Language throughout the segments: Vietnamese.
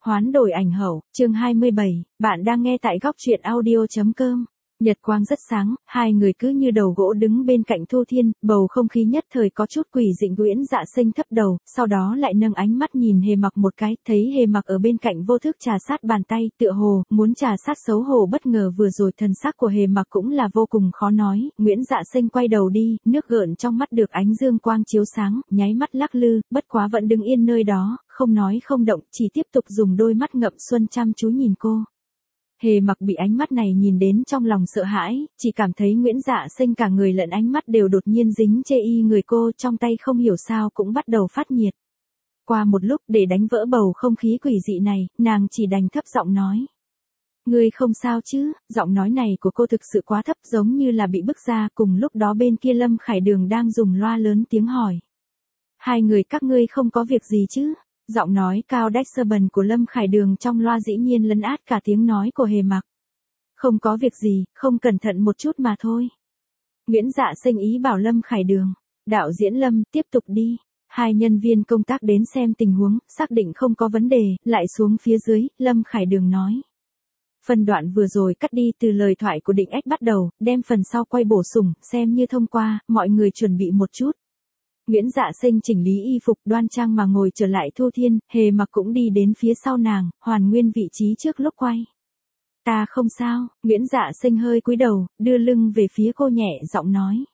Hoán đổi ảnh hậu, chương 27, bạn đang nghe tại góc truyện audio.com. Nhật quang rất sáng, hai người cứ như đầu gỗ đứng bên cạnh Thu Thiên, bầu không khí nhất thời có chút quỷ dị. Nguyễn Dạ Sinh thấp đầu, sau đó lại nâng ánh mắt nhìn Hề Mặc một cái, thấy Hề Mặc ở bên cạnh vô thức trà sát bàn tay, tựa hồ muốn trà sát. Xấu hổ bất ngờ vừa rồi thần sắc của Hề Mặc cũng là vô cùng khó nói. Nguyễn Dạ Sinh quay đầu đi, nước gợn trong mắt được ánh dương quang chiếu sáng, nháy mắt lắc lư, bất quá vẫn đứng yên nơi đó, không nói không động, chỉ tiếp tục dùng đôi mắt ngậm xuân chăm chú nhìn cô. Hề Mặc bị ánh mắt này nhìn đến trong lòng sợ hãi, chỉ cảm thấy Nguyễn Dạ Sinh cả người lẫn ánh mắt đều đột nhiên dính chê y người cô, trong tay không hiểu sao cũng bắt đầu phát nhiệt. Qua một lúc, để đánh vỡ bầu không khí quỷ dị này, nàng chỉ đành thấp giọng nói. Ngươi không sao chứ? Giọng nói này của cô thực sự quá thấp, giống như là bị bức ra. Cùng lúc đó bên kia Lâm Khải Đường đang dùng loa lớn tiếng hỏi. Hai người các ngươi không có việc gì chứ? Giọng nói cao đách sơ bần của Lâm Khải Đường trong loa dĩ nhiên lấn át cả tiếng nói của Hề Mặc. Không có việc gì, không cẩn thận một chút mà thôi. Nguyễn Dạ Sinh ý bảo Lâm Khải Đường. Đạo diễn Lâm, tiếp tục đi. Hai nhân viên công tác đến xem tình huống, xác định không có vấn đề, lại xuống phía dưới, Lâm Khải Đường nói. Phần đoạn vừa rồi cắt đi từ lời thoại của Định Ách bắt đầu, đem phần sau quay bổ sung, xem như thông qua, mọi người chuẩn bị một chút. Nguyễn Dạ Sinh chỉnh lý y phục đoan trang mà ngồi trở lại Thu Thiên, Hề Mặc cũng đi đến phía sau nàng, hoàn nguyên vị trí trước lúc quay. Ta không sao, Nguyễn Dạ Sinh hơi cúi đầu, đưa lưng về phía cô nhẹ giọng nói.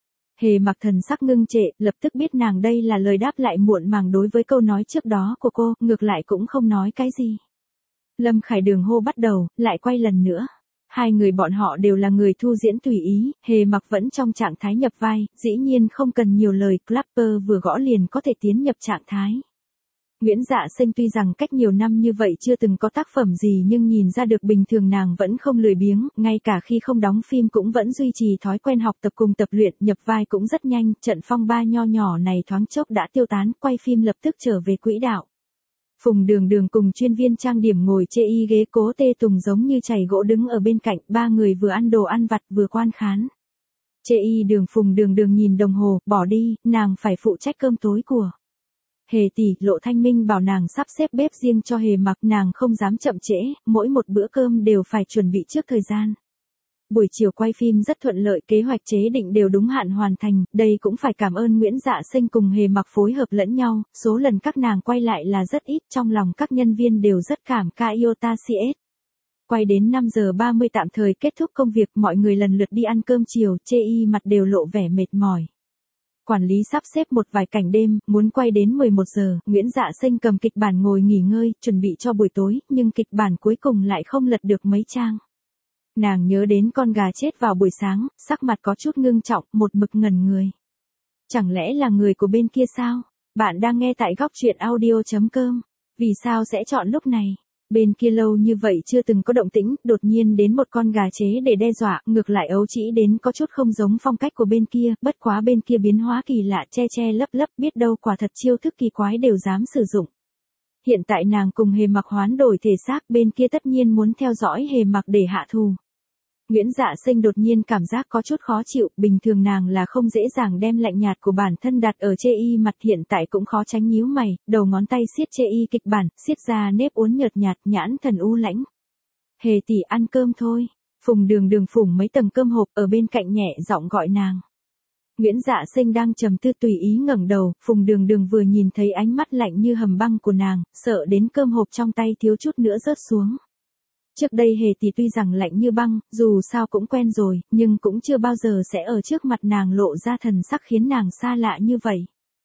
Hề Mặc thần sắc ngưng trệ, lập tức biết nàng đây là lời đáp lại muộn màng đối với câu nói trước đó của cô, ngược lại cũng không nói cái gì. Lâm Khải Đường hô bắt đầu, lại quay lần nữa. Hai người bọn họ đều là người thu diễn tùy ý, Hề Mặc vẫn trong trạng thái nhập vai, dĩ nhiên không cần nhiều lời, clapper vừa gõ liền có thể tiến nhập trạng thái. Nguyễn Dạ Sinh tuy rằng cách nhiều năm như vậy chưa từng có tác phẩm gì nhưng nhìn ra được bình thường nàng vẫn không lười biếng, ngay cả khi không đóng phim cũng vẫn duy trì thói quen học tập cùng tập luyện, nhập vai cũng rất nhanh, trận phong ba nho nhỏ này thoáng chốc đã tiêu tán, quay phim lập tức trở về quỹ đạo. Phùng Đường Đường cùng chuyên viên trang điểm ngồi chê y ghế Cố Tê Tùng giống như chày gỗ đứng ở bên cạnh, ba người vừa ăn đồ ăn vặt vừa quan khán. Chê y Đường Phùng Đường Đường nhìn đồng hồ, bỏ đi, nàng phải phụ trách cơm tối của Hề tỷ. Lộ Thanh Minh bảo nàng sắp xếp bếp riêng cho Hề Mặc, nàng không dám chậm trễ, mỗi một bữa cơm đều phải chuẩn bị trước thời gian. Buổi chiều quay phim rất thuận lợi, kế hoạch chế định đều đúng hạn hoàn thành, đây cũng phải cảm ơn Nguyễn Dạ Sinh cùng Hề Mặc phối hợp lẫn nhau, số lần các nàng quay lại là rất ít, trong lòng các nhân viên đều rất cảm kích Iota CS. Quay đến 5 giờ 30 tạm thời kết thúc công việc, mọi người lần lượt đi ăn cơm chiều, chê y mặt đều lộ vẻ mệt mỏi. Quản lý sắp xếp một vài cảnh đêm, muốn quay đến 11 giờ, Nguyễn Dạ Sinh cầm kịch bản ngồi nghỉ ngơi, chuẩn bị cho buổi tối, nhưng kịch bản cuối cùng lại không lật được mấy trang. Nàng nhớ đến con gà chết vào buổi sáng, sắc mặt có chút ngưng trọng, một mực ngẩn người. Chẳng lẽ là người của bên kia sao? Bạn đang nghe tại góc truyện audio.com. Vì sao sẽ chọn lúc này? Bên kia lâu như vậy chưa từng có động tĩnh, đột nhiên đến một con gà chế để đe dọa, ngược lại ấu trĩ đến có chút không giống phong cách của bên kia, bất quá bên kia biến hóa kỳ lạ, che che lấp lấp, biết đâu quả thật chiêu thức kỳ quái đều dám sử dụng. Hiện tại nàng cùng Hề Mặc hoán đổi thể xác, bên kia tất nhiên muốn theo dõi Hề Mặc để hạ thù. Nguyễn Dạ Sinh đột nhiên cảm giác có chút khó chịu, bình thường nàng là không dễ dàng đem lạnh nhạt của bản thân đặt ở chê y mặt, hiện tại cũng khó tránh nhíu mày, đầu ngón tay siết chê y kịch bản, siết ra nếp uốn nhợt nhạt, nhãn thần u lãnh. Hề tỷ ăn cơm thôi. Phùng Đường Đường phủng mấy tầng cơm hộp ở bên cạnh nhẹ giọng gọi nàng. Nguyễn Dạ Sinh đang trầm tư tùy ý ngẩng đầu, Phùng Đường Đường vừa nhìn thấy ánh mắt lạnh như hầm băng của nàng, sợ đến cơm hộp trong tay thiếu chút nữa rớt xuống. Trước đây Hề tỷ tuy rằng lạnh như băng, dù sao cũng quen rồi, nhưng cũng chưa bao giờ sẽ ở trước mặt nàng lộ ra thần sắc khiến nàng xa lạ như vậy.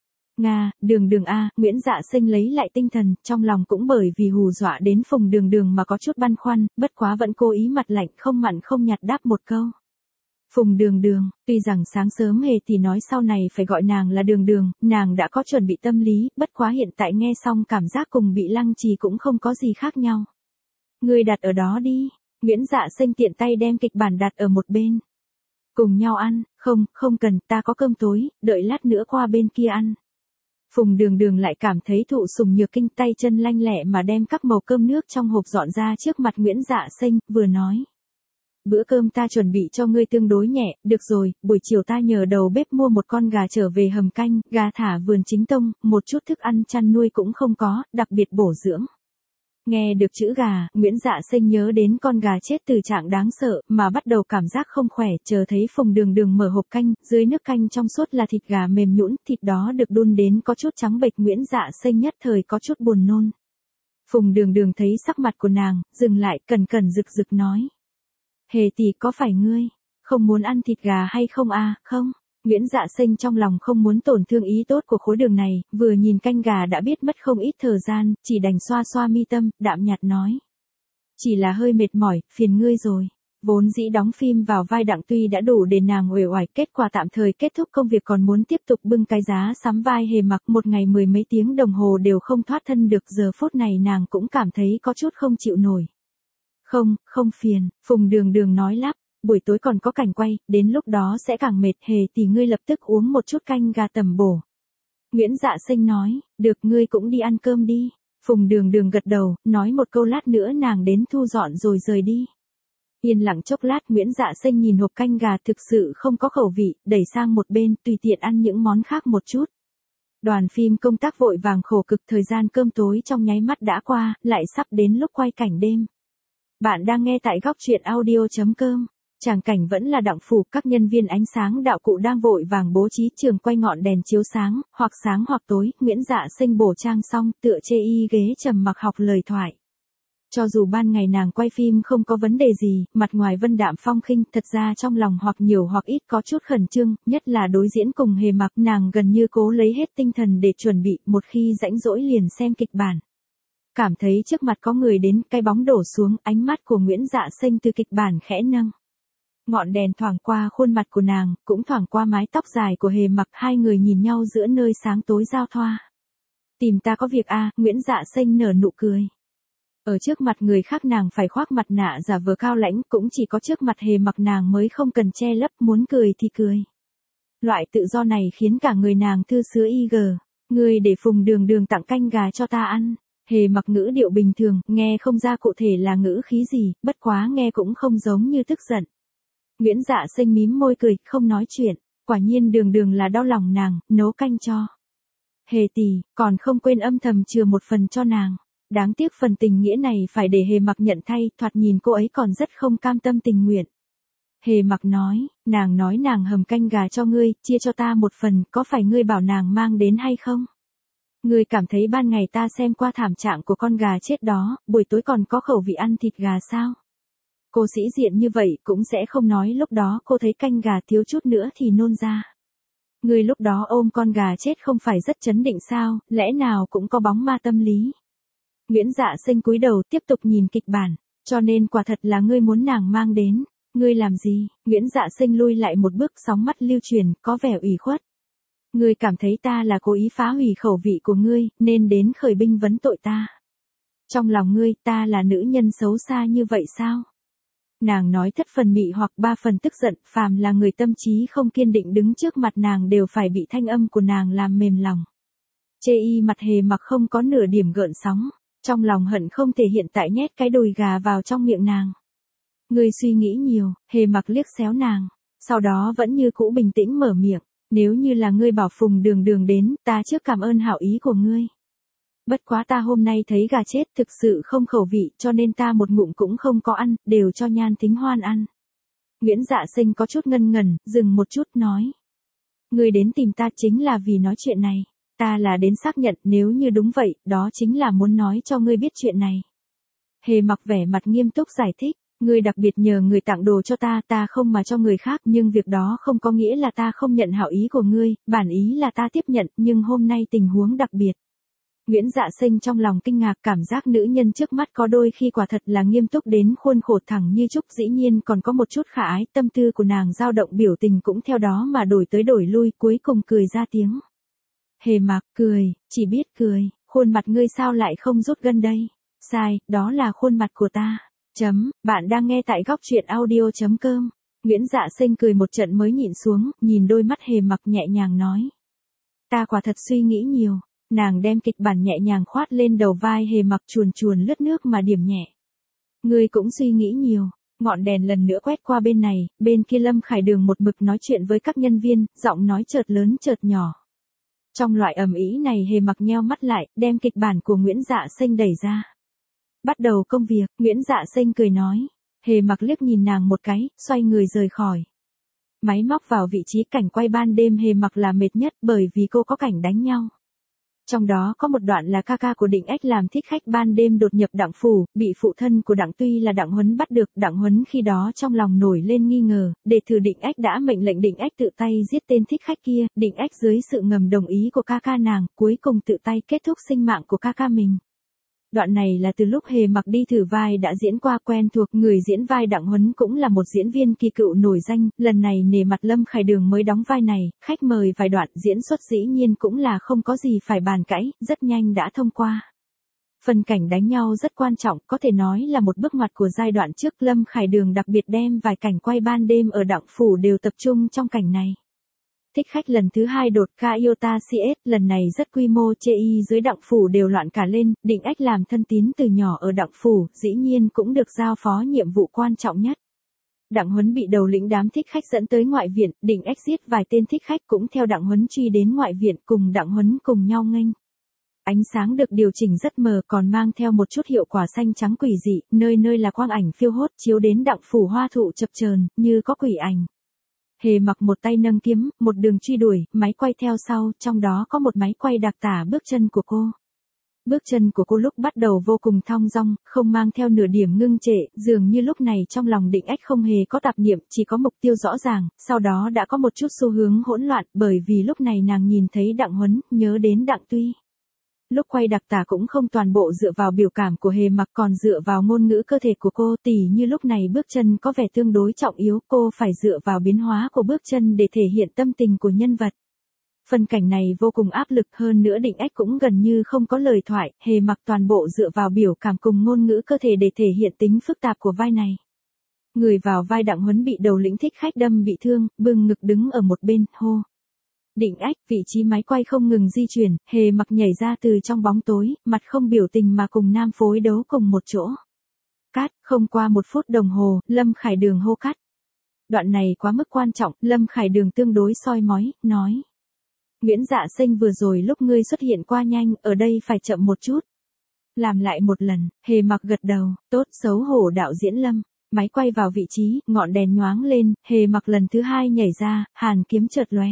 Nga, Đường Đường a, Nguyễn Dạ Sinh lấy lại tinh thần, trong lòng cũng bởi vì hù dọa đến Phùng Đường Đường mà có chút băn khoăn, bất quá vẫn cố ý mặt lạnh không mặn không nhạt đáp một câu. Phùng Đường Đường, tuy rằng sáng sớm Hề tỷ nói sau này phải gọi nàng là Đường Đường, nàng đã có chuẩn bị tâm lý, bất quá hiện tại nghe xong cảm giác cùng bị lăng trì cũng không có gì khác nhau. Ngươi đặt ở đó đi. Nguyễn Dạ Sinh tiện tay đem kịch bản đặt ở một bên. Cùng nhau ăn, không cần, ta có cơm tối, đợi lát nữa qua bên kia ăn. Phùng Đường Đường lại cảm thấy thụ sủng nhược kinh, tay chân lanh lẹ mà đem các màu cơm nước trong hộp dọn ra trước mặt Nguyễn Dạ Sinh, vừa nói. Bữa cơm ta chuẩn bị cho ngươi tương đối nhẹ, được rồi, buổi chiều ta nhờ đầu bếp mua một con gà trở về hầm canh, gà thả vườn chính tông, một chút thức ăn chăn nuôi cũng không có, đặc biệt bổ dưỡng. Nghe được chữ gà, Nguyễn Dạ Sinh nhớ đến con gà chết từ trạng đáng sợ, mà bắt đầu cảm giác không khỏe, chờ thấy Phùng Đường Đường mở hộp canh, dưới nước canh trong suốt là thịt gà mềm nhũn, thịt đó được đun đến có chút trắng bệch, Nguyễn Dạ Sinh nhất thời có chút buồn nôn. Phùng Đường Đường thấy sắc mặt của nàng, dừng lại, cẩn cẩn rực rực nói. Hề tỷ, có phải ngươi không muốn ăn thịt gà hay không à? Không. Nguyễn Dạ Sinh trong lòng không muốn tổn thương ý tốt của khối đường này, vừa nhìn canh gà đã biết mất không ít thời gian, chỉ đành xoa xoa mi tâm, đạm nhạt nói. Chỉ là hơi mệt mỏi, phiền ngươi rồi. Vốn dĩ đóng phim vào vai Đặng Tuy đã đủ để nàng uể oải, kết quả tạm thời kết thúc công việc còn muốn tiếp tục bưng cái giá sắm vai Hề Mặc, một ngày 10 mấy tiếng đồng hồ đều không thoát thân được, giờ phút này nàng cũng cảm thấy có chút không chịu nổi. Không phiền, Phùng Đường Đường nói lắp. Buổi tối còn có cảnh quay, đến lúc đó sẽ càng mệt. Hề thì ngươi lập tức uống một chút canh gà tầm bổ. Nguyễn Dạ Sinh nói, được, ngươi cũng đi ăn cơm đi. Phùng Đường Đường gật đầu, nói một câu, lát nữa nàng đến thu dọn rồi rời đi. Yên lặng chốc lát, Nguyễn Dạ Sinh nhìn hộp canh gà thực sự không có khẩu vị, đẩy sang một bên, tùy tiện ăn những món khác một chút. Đoàn phim công tác vội vàng khổ cực, thời gian cơm tối trong nháy mắt đã qua, lại sắp đến lúc quay cảnh đêm. Bạn đang nghe tại góc truyện audio.com. Tràng cảnh vẫn là Đặng phủ, các nhân viên ánh sáng đạo cụ đang vội vàng bố trí trường quay, ngọn đèn chiếu sáng hoặc tối. Nguyễn Dạ Sinh bổ trang xong, tựa chê y ghế trầm mặc học lời thoại. Cho dù ban ngày nàng quay phim không có vấn đề gì, mặt ngoài vân đạm phong khinh, thật ra trong lòng hoặc nhiều hoặc ít có chút khẩn trương, nhất là đối diễn cùng Hề Mặc, nàng gần như cố lấy hết tinh thần để chuẩn bị, một khi rãnh rỗi liền xem kịch bản. Cảm thấy trước mặt có người đến, cái bóng đổ xuống, ánh mắt của Nguyễn Dạ Sinh từ kịch bản khẽ nâng. Ngọn đèn thoảng qua khuôn mặt của nàng, cũng thoảng qua mái tóc dài của Hề Mặc, hai người nhìn nhau giữa nơi sáng tối giao thoa. Tìm ta có việc à? Nguyễn Dạ Sinh nở nụ cười. Ở trước mặt người khác nàng phải khoác mặt nạ giả vờ cao lãnh, cũng chỉ có trước mặt Hề Mặc nàng mới không cần che lấp, muốn cười thì cười. Loại tự do này khiến cả người nàng thư sứa y gờ. Người để Phùng Đường Đường tặng canh gà cho ta ăn. Hề Mặc ngữ điệu bình thường, nghe không ra cụ thể là ngữ khí gì, bất quá nghe cũng không giống như tức giận. Nguyễn Dạ Sinh mím môi cười, không nói chuyện, quả nhiên Đường Đường là đau lòng nàng, nấu canh cho. Hề tỷ, còn không quên âm thầm chừa một phần cho nàng. Đáng tiếc phần tình nghĩa này phải để Hề Mặc nhận thay, thoạt nhìn cô ấy còn rất không cam tâm tình nguyện. Hề Mặc nói nàng hầm canh gà cho ngươi, chia cho ta một phần, có phải ngươi bảo nàng mang đến hay không? Ngươi cảm thấy ban ngày ta xem qua thảm trạng của con gà chết đó, buổi tối còn có khẩu vị ăn thịt gà sao? Cô sĩ diện như vậy cũng sẽ không nói lúc đó cô thấy canh gà thiếu chút nữa thì nôn ra. Ngươi lúc đó ôm con gà chết không phải rất chấn định sao, lẽ nào cũng có bóng ma tâm lý. Nguyễn Dạ Sinh cúi đầu tiếp tục nhìn kịch bản, cho nên quả thật là ngươi muốn nàng mang đến. Ngươi làm gì? Nguyễn Dạ Sinh lui lại một bước, sóng mắt lưu truyền, có vẻ ủy khuất. Ngươi cảm thấy ta là cố ý phá hủy khẩu vị của ngươi, nên đến khởi binh vấn tội ta. Trong lòng ngươi, ta là nữ nhân xấu xa như vậy sao? Nàng nói thất phần mị hoặc ba phần tức giận, phàm là người tâm trí không kiên định đứng trước mặt nàng đều phải bị thanh âm của nàng làm mềm lòng. Chê y mặt Hề Mặc không có nửa điểm gợn sóng, trong lòng hận không thể hiện tại nhét cái đùi gà vào trong miệng nàng. Ngươi suy nghĩ nhiều. Hề Mặc liếc xéo nàng, sau đó vẫn như cũ bình tĩnh mở miệng, nếu như là ngươi bảo Phùng Đường Đường đến, ta trước cảm ơn hảo ý của ngươi. Bất quá ta hôm nay thấy gà chết thực sự không khẩu vị, cho nên ta một ngụm cũng không có ăn, đều cho Nhan Thính Hoan ăn. Nguyễn Dạ Sinh có chút ngân ngần, dừng một chút nói. Ngươi đến tìm ta chính là vì nói chuyện này. Ta là đến xác nhận, nếu như đúng vậy, đó chính là muốn nói cho ngươi biết chuyện này. Hề Mặc vẻ mặt nghiêm túc giải thích, ngươi đặc biệt nhờ người tặng đồ cho ta, ta không mà cho người khác, nhưng việc đó không có nghĩa là ta không nhận hảo ý của ngươi, bản ý là ta tiếp nhận, nhưng hôm nay tình huống đặc biệt. Nguyễn Dạ Sinh trong lòng kinh ngạc, cảm giác nữ nhân trước mắt có đôi khi quả thật là nghiêm túc đến khuôn khổ, thẳng như trúc, dĩ nhiên còn có một chút khả ái, tâm tư của nàng dao động, biểu tình cũng theo đó mà đổi tới đổi lui, cuối cùng cười ra tiếng. Hề Mặc cười, chỉ biết cười, khuôn mặt ngươi sao lại không rút gân đây? Sai, đó là khuôn mặt của ta. Bạn đang nghe tại góc truyện audio.com. Nguyễn Dạ Sinh cười một trận mới nhịn xuống, nhìn đôi mắt Hề Mặc nhẹ nhàng nói. Ta quả thật suy nghĩ nhiều. Nàng đem kịch bản nhẹ nhàng khoát lên đầu vai Hề Mặc, chuồn chuồn lướt nước mà điểm nhẹ. Ngươi cũng suy nghĩ nhiều. Ngọn đèn lần nữa quét qua bên này, bên kia Lâm Khải Đường một mực nói chuyện với các nhân viên, giọng nói chợt lớn chợt nhỏ. Trong loại ầm ĩ này Hề Mặc nheo mắt lại, đem kịch bản của Nguyễn Dạ Sinh đẩy ra. Bắt đầu công việc, Nguyễn Dạ Sinh cười nói. Hề Mặc liếc nhìn nàng một cái, xoay người rời khỏi. Máy móc vào vị trí cảnh quay ban đêm Hề Mặc là mệt nhất bởi vì cô có cảnh đánh nhau. Trong đó có một đoạn là ca ca của Định Ách làm thích khách ban đêm đột nhập Đặng phủ, bị phụ thân của Đặng Tuy là Đặng Huấn bắt được. Đặng Huấn khi đó trong lòng nổi lên nghi ngờ, để thử Định Ách đã mệnh lệnh Định Ách tự tay giết tên thích khách kia. Định Ách dưới sự ngầm đồng ý của ca ca nàng, cuối cùng tự tay kết thúc sinh mạng của ca ca mình. Đoạn này là từ lúc Hề Mặc đi thử vai đã diễn qua quen thuộc, người diễn vai Đặng Huấn cũng là một diễn viên kỳ cựu nổi danh, lần này nể mặt Lâm Khải Đường mới đóng vai này, khách mời vài đoạn diễn xuất dĩ nhiên cũng là không có gì phải bàn cãi, rất nhanh đã thông qua. Phần cảnh đánh nhau rất quan trọng, có thể nói là một bước ngoặt của giai đoạn trước. Lâm Khải Đường đặc biệt đem vài cảnh quay ban đêm ở Đặng phủ đều tập trung trong cảnh này. Thích khách lần thứ 2 đột ca Iota CS, lần này rất quy mô, chê y dưới Đặng phủ đều loạn cả lên. Định Ách làm thân tín từ nhỏ ở Đặng phủ, dĩ nhiên cũng được giao phó nhiệm vụ quan trọng nhất. Đặng Huấn bị đầu lĩnh đám thích khách dẫn tới ngoại viện, Định Ách giết vài tên thích khách cũng theo Đặng Huấn truy đến ngoại viện, cùng Đặng Huấn cùng nhau nghênh. Ánh sáng được điều chỉnh rất mờ, còn mang theo một chút hiệu quả xanh trắng quỷ dị, nơi nơi là quang ảnh phiêu hốt chiếu đến Đặng phủ hoa thụ chập chờn như có quỷ ảnh. Hề Mặc một tay nâng kiếm, một đường truy đuổi, máy quay theo sau, trong đó có một máy quay đặc tả bước chân của cô. Bước chân của cô lúc bắt đầu vô cùng thong dong, không mang theo nửa điểm ngưng trệ, dường như lúc này trong lòng Định Ách không hề có tạp niệm, chỉ có mục tiêu rõ ràng, sau đó đã có một chút xu hướng hỗn loạn, bởi vì lúc này nàng nhìn thấy Đặng Huấn, nhớ đến Đặng Tuy. Lúc quay đặc tả cũng không toàn bộ dựa vào biểu cảm của Hề Mặc, còn dựa vào ngôn ngữ cơ thể của cô, tỉ như lúc này bước chân có vẻ tương đối trọng yếu, cô phải dựa vào biến hóa của bước chân để thể hiện tâm tình của nhân vật. Phần cảnh này vô cùng áp lực, hơn nữa Định Ách cũng gần như không có lời thoại, Hề Mặc toàn bộ dựa vào biểu cảm cùng ngôn ngữ cơ thể để thể hiện tính phức tạp của vai này. Người vào vai Đặng Huấn bị đầu lĩnh thích khách đâm bị thương, bưng ngực đứng ở một bên, hô. Định Ách, vị trí máy quay không ngừng di chuyển, Hề Mặc nhảy ra từ trong bóng tối, mặt không biểu tình mà cùng nam phối đấu cùng một chỗ. Cắt, không qua 1 phút đồng hồ, Lâm Khải Đường hô cắt. Đoạn này quá mức quan trọng, Lâm Khải Đường tương đối soi mói, nói. Nguyễn Dạ Sinh vừa rồi lúc ngươi xuất hiện qua nhanh, ở đây phải chậm một chút. Làm lại một lần, Hề Mặc gật đầu, tốt, xấu hổ đạo diễn Lâm. Máy quay vào vị trí, ngọn đèn nhoáng lên, Hề Mặc lần thứ 2 nhảy ra, hàn kiếm chợt lóe.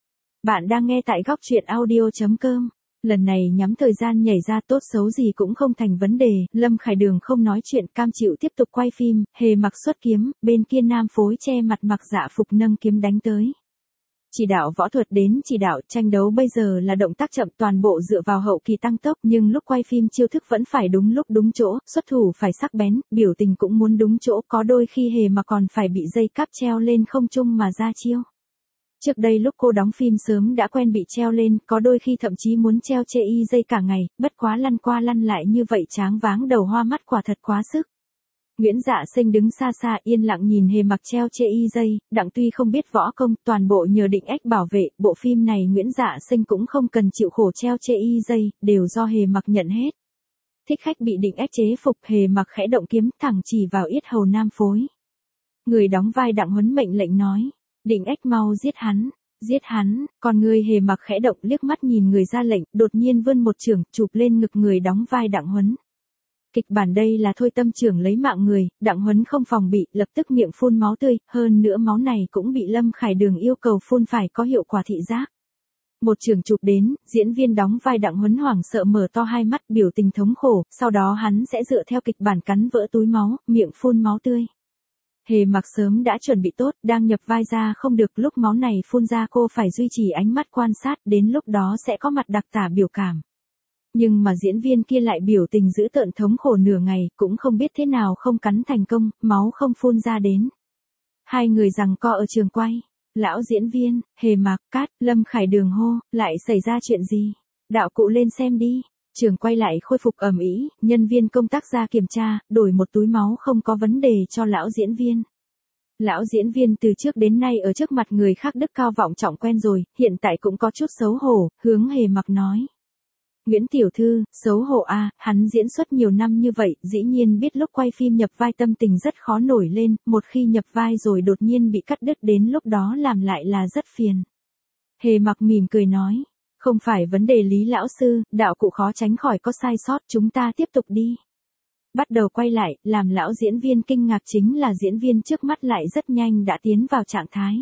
Bạn đang nghe tại góc truyện audio.com. Lần này nhắm thời gian nhảy ra, tốt xấu gì cũng không thành vấn đề, Lâm Khải Đường không nói chuyện, cam chịu tiếp tục quay phim. Hề Mặc xuất kiếm, bên kia nam phối che mặt mặc dạ phục nâng kiếm đánh tới. Chỉ đạo võ thuật đến chỉ đạo, tranh đấu bây giờ là động tác chậm, toàn bộ dựa vào hậu kỳ tăng tốc, nhưng lúc quay phim chiêu thức vẫn phải đúng lúc đúng chỗ, xuất thủ phải sắc bén, biểu tình cũng muốn đúng chỗ, có đôi khi Hề Mặc còn phải bị dây cáp treo lên không trung mà ra chiêu. Trước đây lúc cô đóng phim sớm đã quen bị treo lên, có đôi khi thậm chí muốn treo chê y dây cả ngày, bất quá lăn qua lăn lại như vậy tráng váng đầu hoa mắt, quả thật quá sức. Nguyễn Dạ Sinh đứng xa xa yên lặng nhìn Hề Mặc treo chê y dây, Đặng Tuy không biết võ công, toàn bộ nhờ Định Ách bảo vệ, bộ phim này Nguyễn Dạ Sinh cũng không cần chịu khổ treo chê y dây, đều do Hề Mặc nhận hết. Thích khách bị Định Ách chế phục, Hề Mặc khẽ động kiếm thẳng chỉ vào yết hầu nam phối. Người đóng vai Đặng Huấn mệnh lệnh nói. Định Ách mau giết hắn, còn người Hề Mặc khẽ động liếc mắt nhìn người ra lệnh, đột nhiên vươn một chưởng, chụp lên ngực người đóng vai Đặng Huấn. Kịch bản đây là thôi tâm trưởng lấy mạng người, Đặng Huấn không phòng bị, lập tức miệng phun máu tươi, hơn nữa máu này cũng bị Lâm Khải Đường yêu cầu phun phải có hiệu quả thị giác. Một chưởng chụp đến, diễn viên đóng vai Đặng Huấn hoảng sợ mở to hai mắt, biểu tình thống khổ, sau đó hắn sẽ dựa theo kịch bản cắn vỡ túi máu, miệng phun máu tươi. Hề Mặc sớm đã chuẩn bị tốt, đang nhập vai ra không được, lúc máu này phun ra cô phải duy trì ánh mắt quan sát, đến lúc đó sẽ có mặt đặc tả biểu cảm. Nhưng mà diễn viên kia lại biểu tình dữ tợn thống khổ nửa ngày, cũng không biết thế nào không cắn thành công, máu không phun ra đến. Hai người giằng co ở trường quay. Lão diễn viên, Hề Mặc, cắt, Lâm Khải Đường hô, lại xảy ra chuyện gì? Đạo cụ lên xem đi. Trường quay lại khôi phục ầm ĩ, nhân viên công tác ra kiểm tra, đổi một túi máu không có vấn đề cho lão diễn viên. Lão diễn viên từ trước đến nay ở trước mặt người khác đức cao vọng trọng quen rồi, hiện tại cũng có chút xấu hổ, hướng Hề Mặc nói. Nguyễn tiểu thư, xấu hổ à, hắn diễn xuất nhiều năm như vậy, dĩ nhiên biết lúc quay phim nhập vai tâm tình rất khó nổi lên, một khi nhập vai rồi đột nhiên bị cắt đứt, đến lúc đó làm lại là rất phiền. Hề Mặc mỉm cười nói. Không phải vấn đề Lý lão sư, đạo cụ khó tránh khỏi có sai sót, chúng ta tiếp tục đi. Bắt đầu quay lại, làm lão diễn viên kinh ngạc chính là diễn viên trước mắt lại rất nhanh đã tiến vào trạng thái.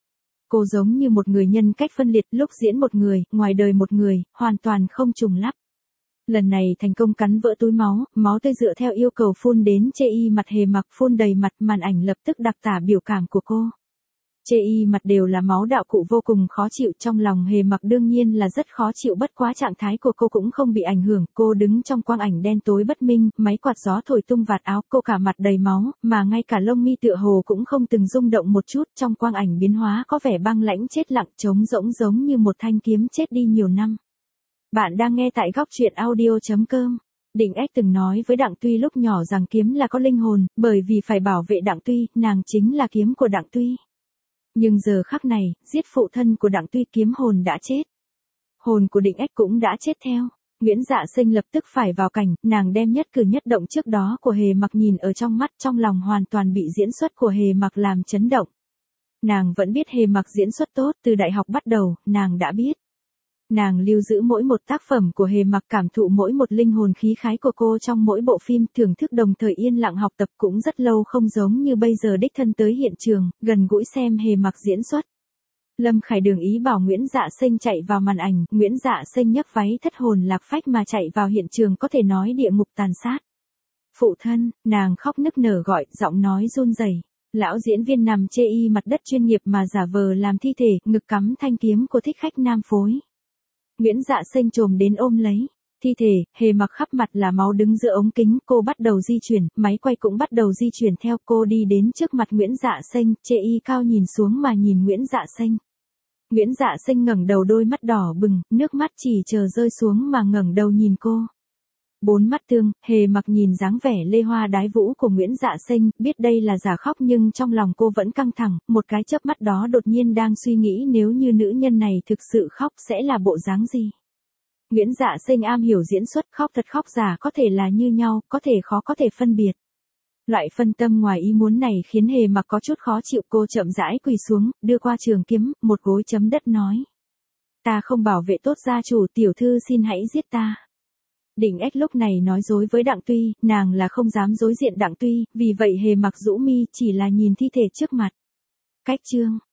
Cô giống như một người nhân cách phân liệt, lúc diễn một người, ngoài đời một người, hoàn toàn không trùng lắp. Lần này thành công cắn vỡ túi máu tươi dựa theo yêu cầu phun đến chê y mặt Hề Mặc, phun đầy mặt, màn ảnh lập tức đặc tả biểu cảm của cô. Chê y mặt đều là máu đạo cụ vô cùng khó chịu, trong lòng Hề Mặc đương nhiên là rất khó chịu, bất quá trạng thái của cô cũng không bị ảnh hưởng, cô đứng trong quang ảnh đen tối bất minh, máy quạt gió thổi tung vạt áo, cô cả mặt đầy máu, mà ngay cả lông mi tựa hồ cũng không từng rung động một chút, trong quang ảnh biến hóa có vẻ băng lãnh chết lặng, trống rỗng giống như một thanh kiếm chết đi nhiều năm. Bạn đang nghe tại góc truyện audio.com. Đỉnh Ách từng nói với Đặng Tuy lúc nhỏ rằng kiếm là có linh hồn, bởi vì phải bảo vệ Đặng Tuy, nàng chính là kiếm của Đặng Tuy. Nhưng giờ khắc này, giết phụ thân của Đặng Tuy, kiếm hồn đã chết. Hồn của Đỉnh Ách cũng đã chết theo. Nguyễn Dạ Sinh lập tức phải vào cảnh, nàng đem nhất cử nhất động trước đó của Hề Mặc nhìn ở trong mắt, trong lòng hoàn toàn bị diễn xuất của Hề Mặc làm chấn động. Nàng vẫn biết Hề Mặc diễn xuất tốt, từ đại học bắt đầu, nàng đã biết. Nàng lưu giữ mỗi một tác phẩm của Hề Mặc, cảm thụ mỗi một linh hồn khí khái của cô trong mỗi bộ phim, thưởng thức đồng thời yên lặng học tập, cũng rất lâu không giống như bây giờ đích thân tới hiện trường, gần gũi xem Hề Mặc diễn xuất. Lâm Khải Đường ý bảo Nguyễn Dạ Sinh chạy vào màn ảnh, Nguyễn Dạ Sinh nhấc váy thất hồn lạc phách mà chạy vào hiện trường, có thể nói địa ngục tàn sát. Phụ thân, nàng khóc nức nở gọi, giọng nói run rẩy. Lão diễn viên nằm chê y mặt đất chuyên nghiệp mà giả vờ làm thi thể, ngực cắm thanh kiếm của thích khách nam phối. Nguyễn Dạ Sinh chồm đến ôm lấy thi thể, Hề Mặc khắp mặt là máu đứng giữa ống kính, cô bắt đầu di chuyển, máy quay cũng bắt đầu di chuyển theo, cô đi đến trước mặt Nguyễn Dạ Sinh, chê y cao nhìn xuống mà nhìn Nguyễn Dạ Sinh. Nguyễn Dạ Sinh ngẩng đầu, đôi mắt đỏ bừng, nước mắt chỉ chờ rơi xuống mà ngẩng đầu nhìn cô. Bốn mắt tương, Hề Mặc nhìn dáng vẻ lê hoa đái vũ của Nguyễn Dạ Sinh, biết đây là giả khóc nhưng trong lòng cô vẫn căng thẳng, một cái chớp mắt đó đột nhiên đang suy nghĩ nếu như nữ nhân này thực sự khóc sẽ là bộ dáng gì. Nguyễn Dạ Sinh am hiểu diễn xuất, khóc thật khóc giả có thể là như nhau, có thể khó có thể phân biệt. Loại phân tâm ngoài ý muốn này khiến Hề Mặc có chút khó chịu, cô chậm rãi quỳ xuống, đưa qua trường kiếm, một gối chấm đất nói. Ta không bảo vệ tốt gia chủ, tiểu thư xin hãy giết ta. Đỉnh Ách lúc này nói dối với Đặng Tuy, nàng là không dám đối diện Đặng Tuy, vì vậy Hề Mặc rũ mi chỉ là nhìn thi thể trước mặt. Cách chương